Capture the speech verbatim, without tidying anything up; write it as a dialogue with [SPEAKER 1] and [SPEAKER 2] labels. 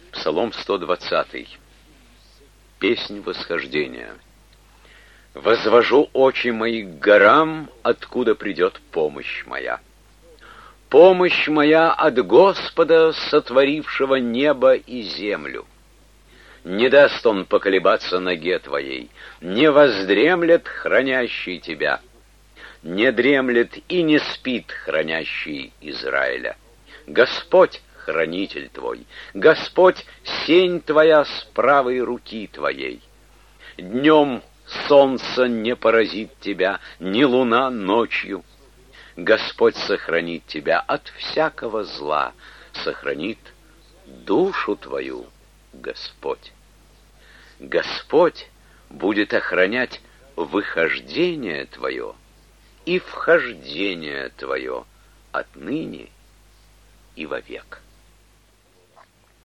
[SPEAKER 1] Псалом сто двадцатый. Песнь восхождения. «Возвожу очи мои к горам, откуда придет помощь моя. Помощь моя от Господа, сотворившего небо и землю. Не даст он поколебаться ноге твоей, не воздремлет хранящий тебя, не дремлет и не спит хранящий Израиля. Господь — хранитель твой, Господь — сень твоя с правой руки твоей. Днем солнце не поразит тебя, ни луна ночью. Господь сохранит тебя от всякого зла, сохранит душу твою Господь. Господь будет охранять выхождение твое и вхождение твое отныне и вовек».